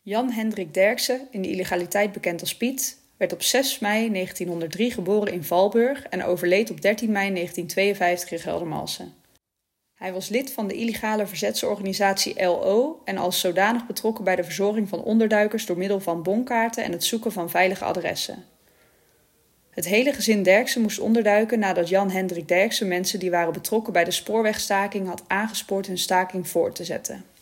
Jan Hendrik Derksen, in de illegaliteit bekend als Piet, werd op 6 mei 1903 geboren in Valburg en overleed op 13 mei 1952 in Geldermalsen. Hij was lid van de illegale verzetsorganisatie LO en als zodanig betrokken bij de verzorging van onderduikers door middel van bonkaarten en het zoeken van veilige adressen. Het hele gezin Derksen moest onderduiken nadat Jan Hendrik Derksen mensen die waren betrokken bij de spoorwegstaking had aangespoord hun staking voort te zetten.